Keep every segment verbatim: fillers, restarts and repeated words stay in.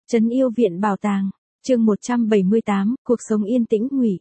Trấn Yêu Viện Bảo Tàng, chương một trăm bảy mươi tám, cuộc sống yên tĩnh ngụy.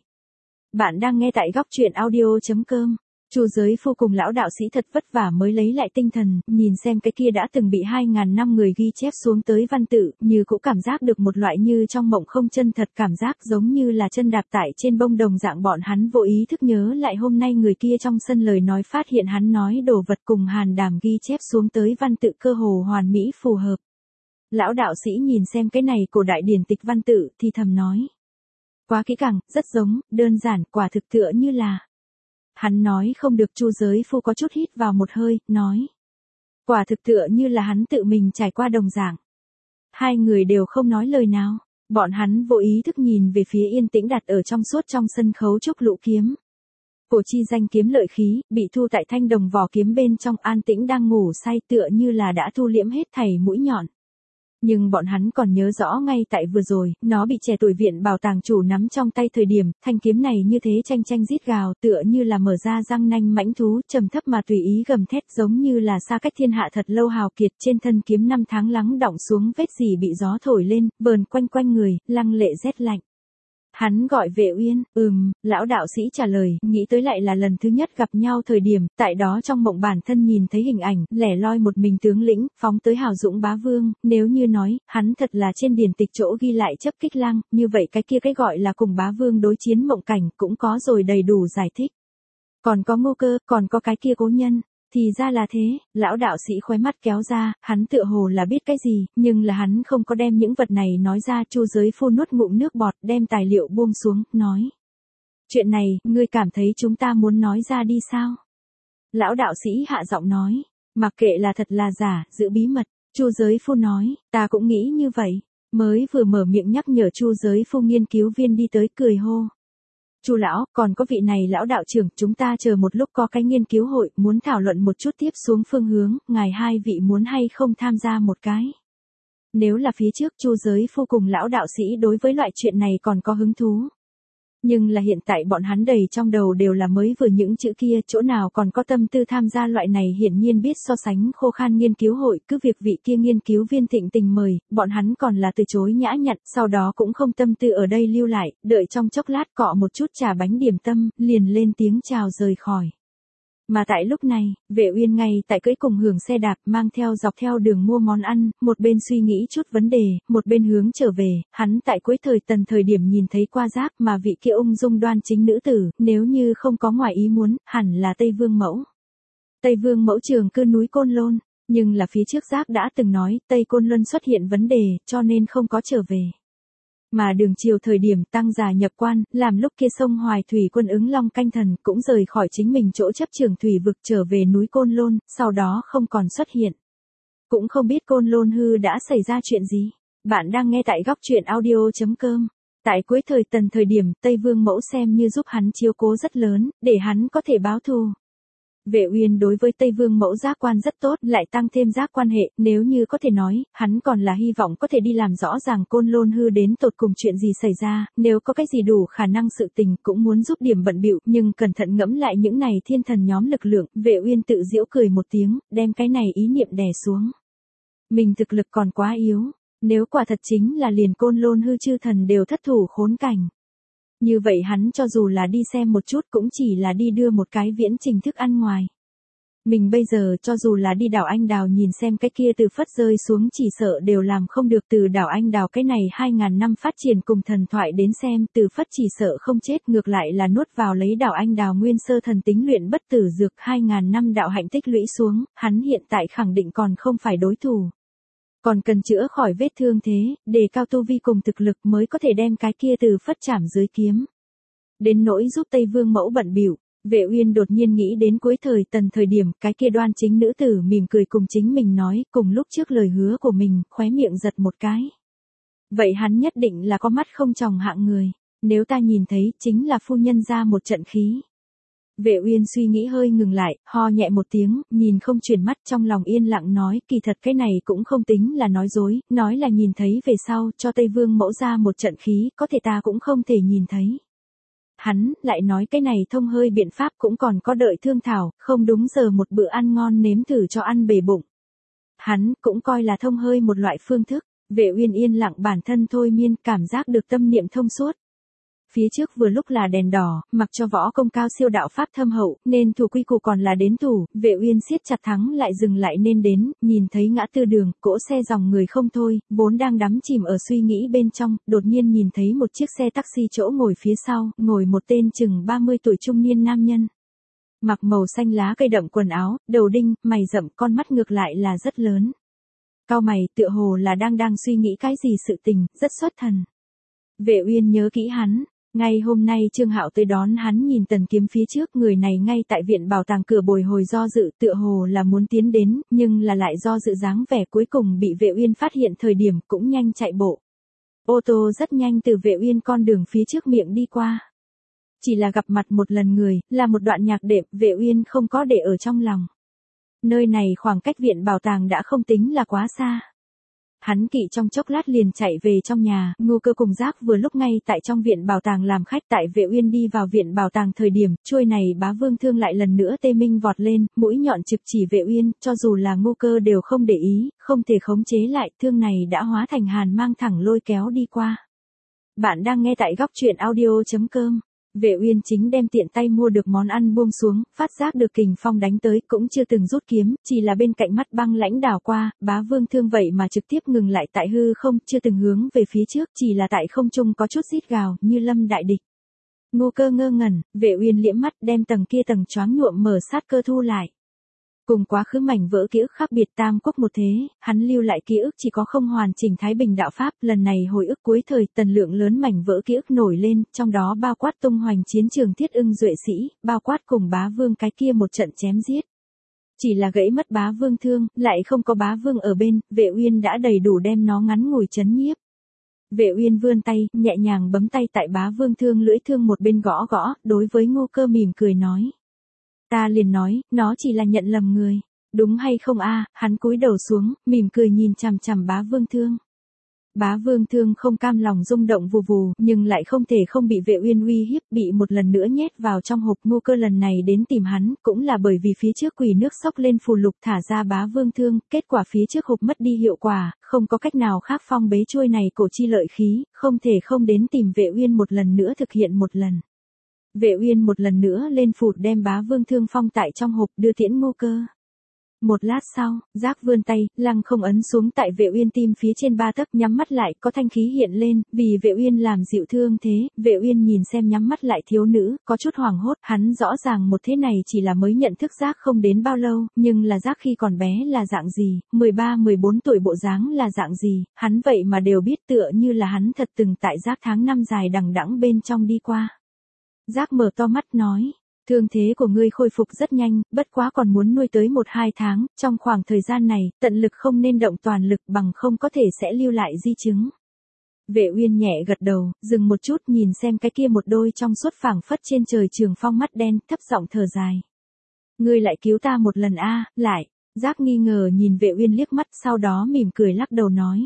Bạn đang nghe tại góc truyện audio chấm com. Chu Giới Phu cùng lão đạo sĩ thật vất vả mới lấy lại tinh thần, nhìn xem cái kia đã từng bị hai ngàn năm người ghi chép xuống tới văn tự, như cũng cảm giác được một loại như trong mộng không chân thật cảm giác giống như là chân đạp tại trên bông đồng dạng. Bọn hắn vô ý thức nhớ lại hôm nay người kia trong sân lời nói, phát hiện hắn nói đồ vật cùng Hàn Đàm ghi chép xuống tới văn tự cơ hồ hoàn mỹ phù hợp. Lão đạo sĩ nhìn xem cái này cổ đại điển tịch văn tự thì thầm nói. Quá kỹ càng, rất giống, đơn giản, quả thực tựa như là. Hắn nói không được. Chu Giới Phu có chút hít vào một hơi, nói. Quả thực tựa như là hắn tự mình trải qua đồng dạng. Hai người đều không nói lời nào, bọn hắn vô ý thức nhìn về phía yên tĩnh đặt ở trong suốt trong sân khấu trúc lũ kiếm. Cổ chi danh kiếm lợi khí, bị thu tại thanh đồng vỏ kiếm bên trong, an tĩnh đang ngủ say tựa như là đã thu liễm hết thảy mũi nhọn. Nhưng bọn hắn còn nhớ rõ ngay tại vừa rồi, nó bị trẻ tuổi viện bảo tàng chủ nắm trong tay thời điểm, thanh kiếm này như thế chanh chanh rít gào, tựa như là mở ra răng nanh mãnh thú, trầm thấp mà tùy ý gầm thét, giống như là xa cách thiên hạ thật lâu hào kiệt. Trên thân kiếm năm tháng lắng đọng xuống vết dỉ bị gió thổi lên, vờn quanh quanh người, lăng lệ rét lạnh. Hắn gọi Vệ Uyên. Ừm, lão đạo sĩ trả lời, nghĩ tới lại là lần thứ nhất gặp nhau thời điểm, tại đó trong mộng bản thân nhìn thấy hình ảnh, lẻ loi một mình tướng lĩnh, phóng tới hào dũng bá vương, nếu như nói, hắn thật là trên điển tịch chỗ ghi lại chấp kích lăng, như vậy cái kia cái gọi là cùng bá vương đối chiến mộng cảnh, cũng có rồi đầy đủ giải thích. Còn có Ngô Cơ, còn có cái kia Cố Nhân. Thì ra là thế, lão đạo sĩ khóe mắt kéo ra, hắn tựa hồ là biết cái gì, nhưng là hắn không có đem những vật này nói ra. Chu Giới Phu nuốt ngụm nước bọt, đem tài liệu buông xuống, nói. Chuyện này, ngươi cảm thấy chúng ta muốn nói ra đi sao? Lão đạo sĩ hạ giọng nói, mặc kệ là thật là giả, giữ bí mật. Chu Giới Phu nói, ta cũng nghĩ như vậy. Mới vừa mở miệng nhắc nhở Chu Giới Phu nghiên cứu viên đi tới cười hô. Chu lão, còn có vị này lão đạo trưởng, chúng ta chờ một lúc có cái nghiên cứu hội, muốn thảo luận một chút tiếp xuống phương hướng, ngài hai vị muốn hay không tham gia một cái? Nếu là phía trước Chu Giới Phu cùng lão đạo sĩ đối với loại chuyện này còn có hứng thú. Nhưng là hiện tại bọn hắn đầy trong đầu đều là mới vừa những chữ kia, chỗ nào còn có tâm tư tham gia loại này hiển nhiên biết so sánh khô khan nghiên cứu hội. Cứ việc vị kia nghiên cứu viên thịnh tình mời, bọn hắn còn là từ chối nhã nhặn, sau đó cũng không tâm tư ở đây lưu lại, đợi trong chốc lát cọ một chút trà bánh điểm tâm, liền lên tiếng chào rời khỏi. Mà tại lúc này, Vệ Uyên ngay tại cưỡi cùng hưởng xe đạp, mang theo dọc theo đường mua món ăn, một bên suy nghĩ chút vấn đề, một bên hướng trở về. Hắn tại cuối thời Tần thời điểm nhìn thấy qua Giáp, mà vị kia ung dung đoan chính nữ tử, nếu như không có ngoài ý muốn, hẳn là Tây Vương Mẫu. Tây Vương Mẫu trường cư núi Côn Lôn, nhưng là phía trước Giáp đã từng nói Tây Côn Luân xuất hiện vấn đề, cho nên không có trở về. Mà đường chiều thời điểm Tăng già nhập quan, làm lúc kia sông Hoài Thủy quân ứng Long Canh Thần cũng rời khỏi chính mình chỗ chấp trường thủy vực trở về núi Côn Lôn, sau đó không còn xuất hiện. Cũng không biết Côn Lôn hư đã xảy ra chuyện gì. Bạn đang nghe tại góc truyện audio chấm com. Tại cuối thời Tần thời điểm, Tây Vương Mẫu xem như giúp hắn chiếu cố rất lớn, để hắn có thể báo thù. Vệ Uyên đối với Tây Vương Mẫu giác quan rất tốt, lại tăng thêm giác quan hệ, nếu như có thể nói, hắn còn là hy vọng có thể đi làm rõ ràng Côn Lôn hư đến tột cùng chuyện gì xảy ra, nếu có cái gì đủ khả năng sự tình cũng muốn giúp điểm bận bịu, nhưng cẩn thận ngẫm lại những này thiên thần nhóm lực lượng, Vệ Uyên tự giễu cười một tiếng, đem cái này ý niệm đè xuống. Mình thực lực còn quá yếu, nếu quả thật chính là liền Côn Lôn hư chư thần đều thất thủ khốn cảnh. Như vậy hắn cho dù là đi xem một chút cũng chỉ là đi đưa một cái viễn trình thức ăn ngoài. Mình bây giờ cho dù là đi đảo Anh Đào nhìn xem cái kia từ phất rơi xuống chỉ sợ đều làm không được. Từ đảo Anh Đào cái này hai ngàn năm phát triển cùng thần thoại đến xem, từ phất chỉ sợ không chết, ngược lại là nuốt vào lấy đảo Anh Đào nguyên sơ thần tính luyện bất tử dược. Hai ngàn năm đạo hạnh tích lũy xuống, hắn hiện tại khẳng định còn không phải đối thủ. Còn cần chữa khỏi vết thương thế, đề cao tu vi cùng thực lực mới có thể đem cái kia từ phất chảm dưới kiếm. Đến nỗi giúp Tây Vương Mẫu bận bịu, Vệ Uyên đột nhiên nghĩ đến cuối thời Tần thời điểm, cái kia đoan chính nữ tử mỉm cười cùng chính mình nói, cùng lúc trước lời hứa của mình, khóe miệng giật một cái. Vậy hắn nhất định là có mắt không tròng hạng người, nếu ta nhìn thấy, chính là phu nhân ra một trận khí. Vệ Uyên suy nghĩ hơi ngừng lại, ho nhẹ một tiếng, nhìn không chuyển mắt, trong lòng yên lặng nói, kỳ thật cái này cũng không tính là nói dối, nói là nhìn thấy về sau, cho Tây Vương Mẫu ra một trận khí, có thể ta cũng không thể nhìn thấy. Hắn lại nói cái này thông hơi biện pháp cũng còn có đợi thương thảo, không đúng giờ một bữa ăn ngon nếm thử cho ăn bể bụng. Hắn cũng coi là thông hơi một loại phương thức. Vệ Uyên yên lặng bản thân thôi miên, cảm giác được tâm niệm thông suốt. Phía trước vừa lúc là đèn đỏ, mặc cho võ công cao siêu đạo pháp thâm hậu, nên thủ quy củ còn là đến thủ, Vệ Uyên siết chặt thắng lại dừng lại nên đến, nhìn thấy ngã tư đường, cỗ xe dòng người không thôi, vốn đang đắm chìm ở suy nghĩ bên trong, đột nhiên nhìn thấy một chiếc xe taxi chỗ ngồi phía sau, ngồi một tên chừng ba mươi tuổi trung niên nam nhân. Mặc màu xanh lá cây đậm quần áo, đầu đinh, mày rậm, con mắt ngược lại là rất lớn. Cau mày, tựa hồ là đang đang suy nghĩ cái gì sự tình, rất xuất thần. Vệ Uyên nhớ kỹ hắn. Ngay hôm nay Trương Hạo tới đón hắn nhìn Tần Kiếm phía trước, người này ngay tại viện bảo tàng cửa bồi hồi do dự, tựa hồ là muốn tiến đến, nhưng là lại do dự dáng vẻ, cuối cùng bị Vệ Uyên phát hiện thời điểm cũng nhanh chạy bộ. Ô tô rất nhanh từ Vệ Uyên con đường phía trước miệng đi qua. Chỉ là gặp mặt một lần người, là một đoạn nhạc đệm, Vệ Uyên không có để ở trong lòng. Nơi này khoảng cách viện bảo tàng đã không tính là quá xa. Hắn kỵ trong chốc lát liền chạy về trong nhà, Ngô Cơ cùng Giác vừa lúc ngay tại trong viện bảo tàng làm khách. Tại Vệ Uyên đi vào viện bảo tàng thời điểm, chuôi này bá vương thương lại lần nữa tê minh vọt lên, mũi nhọn trực chỉ Vệ Uyên, cho dù là Ngô Cơ đều không để ý, không thể khống chế lại, thương này đã hóa thành hàn mang thẳng lôi kéo đi qua. Bạn đang nghe tại góc truyện audio chấm com. Vệ Uyên chính đem tiện tay mua được món ăn buông xuống, phát giác được kình phong đánh tới, cũng chưa từng rút kiếm, chỉ là bên cạnh mắt băng lãnh đảo qua, bá vương thương vậy mà trực tiếp ngừng lại tại hư không, chưa từng hướng về phía trước, chỉ là tại không trung có chút rít gào, như lâm đại địch. Ngô Cơ ngơ ngẩn, Vệ Uyên liễm mắt đem tầng kia tầng choáng nhuộm mở sát cơ thu lại. Cùng quá khứ mảnh vỡ ký ức khác biệt tam quốc một thế, hắn lưu lại ký ức chỉ có không hoàn chỉnh Thái Bình đạo pháp, lần này hồi ức cuối thời, tần lượng lớn mảnh vỡ ký ức nổi lên, trong đó bao quát tung hoành chiến trường Thiết Ưng duệ sĩ, bao quát cùng bá vương cái kia một trận chém giết. Chỉ là gãy mất bá vương thương, lại không có bá vương ở bên, Vệ Uyên đã đầy đủ đem nó ngắn ngủi chấn nhiếp. Vệ Uyên vươn tay, nhẹ nhàng bấm tay tại bá vương thương lưỡi thương một bên gõ gõ, đối với Ngô Cơ mỉm cười nói. Ta liền nói, nó chỉ là nhận lầm người. Đúng hay không a? Hắn cúi đầu xuống, mỉm cười nhìn chằm chằm bá vương thương. Bá vương thương không cam lòng rung động vù vù, nhưng lại không thể không bị Vệ Uyên uy hiếp, bị một lần nữa nhét vào trong hộp. Ngô Cơ lần này đến tìm hắn, cũng là bởi vì phía trước quỷ nước sốc lên phù lục thả ra bá vương thương, kết quả phía trước hộp mất đi hiệu quả, không có cách nào khác phong bế chuôi này cổ chi lợi khí, không thể không đến tìm Vệ Uyên một lần nữa thực hiện một lần. Vệ Uyên một lần nữa lên phụt đem bá vương thương phong tại trong hộp đưa tiễn Ngô Cơ. Một lát sau, Giác vươn tay, lăng không ấn xuống tại Vệ Uyên tim phía trên ba tấc, nhắm mắt lại, có thanh khí hiện lên, vì Vệ Uyên làm dịu thương thế. Vệ Uyên nhìn xem nhắm mắt lại thiếu nữ, có chút hoảng hốt, hắn rõ ràng một thế này chỉ là mới nhận thức Giác không đến bao lâu, nhưng là Giác khi còn bé là dạng gì, mười ba mười bốn tuổi bộ dáng là dạng gì, hắn vậy mà đều biết, tựa như là hắn thật từng tại Giác tháng năm dài đằng đẵng bên trong đi qua. Giác mở to mắt nói, thương thế của ngươi khôi phục rất nhanh, bất quá còn muốn nuôi tới một hai tháng, trong khoảng thời gian này, tận lực không nên động toàn lực, bằng không có thể sẽ lưu lại di chứng. Vệ Uyên nhẹ gật đầu, dừng một chút nhìn xem cái kia một đôi trong suốt phảng phất trên trời trường phong mắt đen, thấp giọng thở dài. Ngươi lại cứu ta một lần a, lại. Giác nghi ngờ nhìn Vệ Uyên liếc mắt, sau đó mỉm cười lắc đầu nói.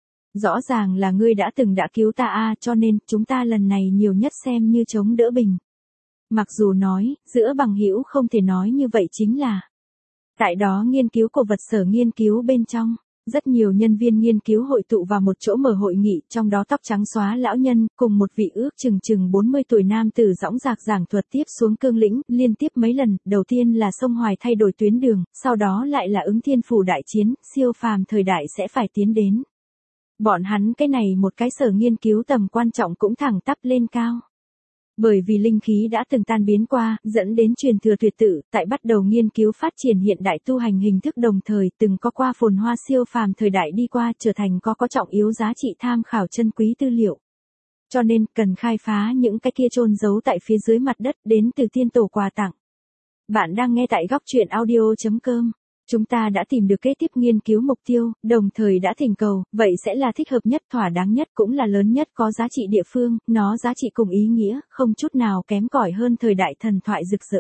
Rõ ràng là ngươi đã từng đã cứu ta a, cho nên, chúng ta lần này nhiều nhất xem như chống đỡ bình. Mặc dù nói, giữa bằng hữu không thể nói như vậy chính là. Tại đó nghiên cứu cổ vật sở nghiên cứu bên trong, rất nhiều nhân viên nghiên cứu hội tụ vào một chỗ mở hội nghị, trong đó tóc trắng xóa lão nhân, cùng một vị ước chừng chừng bốn mươi tuổi nam tử dõng dạc giảng thuật tiếp xuống cương lĩnh, liên tiếp mấy lần, đầu tiên là sông Hoài thay đổi tuyến đường, sau đó lại là ứng thiên phủ đại chiến, siêu phàm thời đại sẽ phải tiến đến. Bọn hắn cái này một cái sở nghiên cứu tầm quan trọng cũng thẳng tắp lên cao. Bởi vì linh khí đã từng tan biến qua, dẫn đến truyền thừa tuyệt tự, tại bắt đầu nghiên cứu phát triển hiện đại tu hành hình thức đồng thời từng có qua phồn hoa siêu phàm thời đại đi qua trở thành có có trọng yếu giá trị tham khảo chân quý tư liệu. Cho nên cần khai phá những cái kia chôn giấu tại phía dưới mặt đất đến từ tiên tổ quà tặng. Bạn đang nghe tại góc truyện audio chấm com. Chúng ta đã tìm được kế tiếp nghiên cứu mục tiêu, đồng thời đã thỉnh cầu, vậy sẽ là thích hợp nhất, thỏa đáng nhất, cũng là lớn nhất, có giá trị địa phương, nó giá trị cùng ý nghĩa, không chút nào kém cỏi hơn thời đại thần thoại rực rỡ.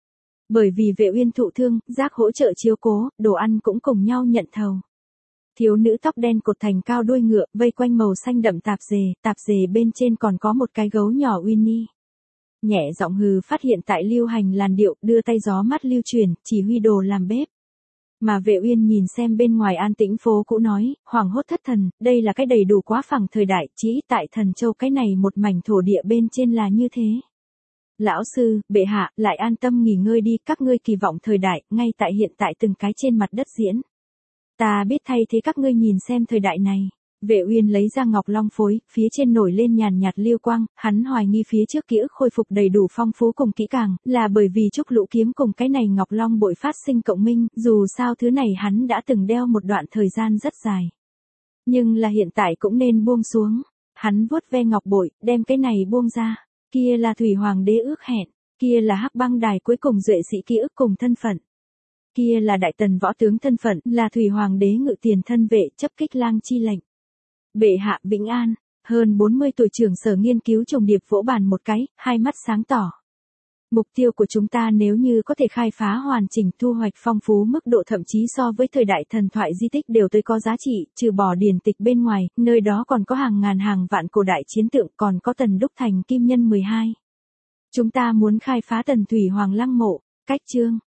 Bởi vì Vệ Uyên thụ thương, Giác hỗ trợ chiếu cố, đồ ăn cũng cùng nhau nhận thầu. Thiếu nữ tóc đen cột thành cao đuôi ngựa, vây quanh màu xanh đậm tạp dề, tạp dề bên trên còn có một cái gấu nhỏ Winnie. Nhẹ giọng hừ phát hiện tại lưu hành làn điệu, đưa tay gió mắt lưu truyền, chỉ huy đồ làm bếp. Mà Vệ Uyên nhìn xem bên ngoài an tĩnh phố cũ nói, hoảng hốt thất thần, đây là cái đầy đủ quá phẳng thời đại, chỉ ít tại Thần Châu cái này một mảnh thổ địa bên trên là như thế. Lão sư, bệ hạ, lại an tâm nghỉ ngơi đi, các ngươi kỳ vọng thời đại, ngay tại hiện tại từng cái trên mặt đất diễn. Ta biết thay thế các ngươi nhìn xem thời đại này. Vệ Uyên lấy ra ngọc long phối, phía trên nổi lên nhàn nhạt lưu quang, hắn hoài nghi phía trước ký ức khôi phục đầy đủ phong phú cùng kỹ càng, là bởi vì trúc lũ kiếm cùng cái này ngọc long bội phát sinh cộng minh, dù sao thứ này hắn đã từng đeo một đoạn thời gian rất dài. Nhưng là hiện tại cũng nên buông xuống. Hắn vuốt ve ngọc bội, đem cái này buông ra. Kia là Thủy Hoàng đế ước hẹn, kia là Hắc Băng Đài cuối cùng duệ sĩ ký ức cùng thân phận. Kia là đại tần võ tướng thân phận, là Thủy Hoàng đế ngự tiền thân vệ chấp kích lang chi lệnh. Bệ hạ vĩnh an, hơn bốn mươi tuổi trưởng sở nghiên cứu trùng điệp vỗ bàn một cái, hai mắt sáng tỏ. Mục tiêu của chúng ta nếu như có thể khai phá hoàn chỉnh thu hoạch phong phú mức độ thậm chí so với thời đại thần thoại di tích đều tới có giá trị, trừ bỏ điển tịch bên ngoài, nơi đó còn có hàng ngàn hàng vạn cổ đại chiến tượng, còn có Tần Đúc Thành Kim Nhân mười hai. Chúng ta muốn khai phá Tần Thủy Hoàng lăng mộ, cách chương.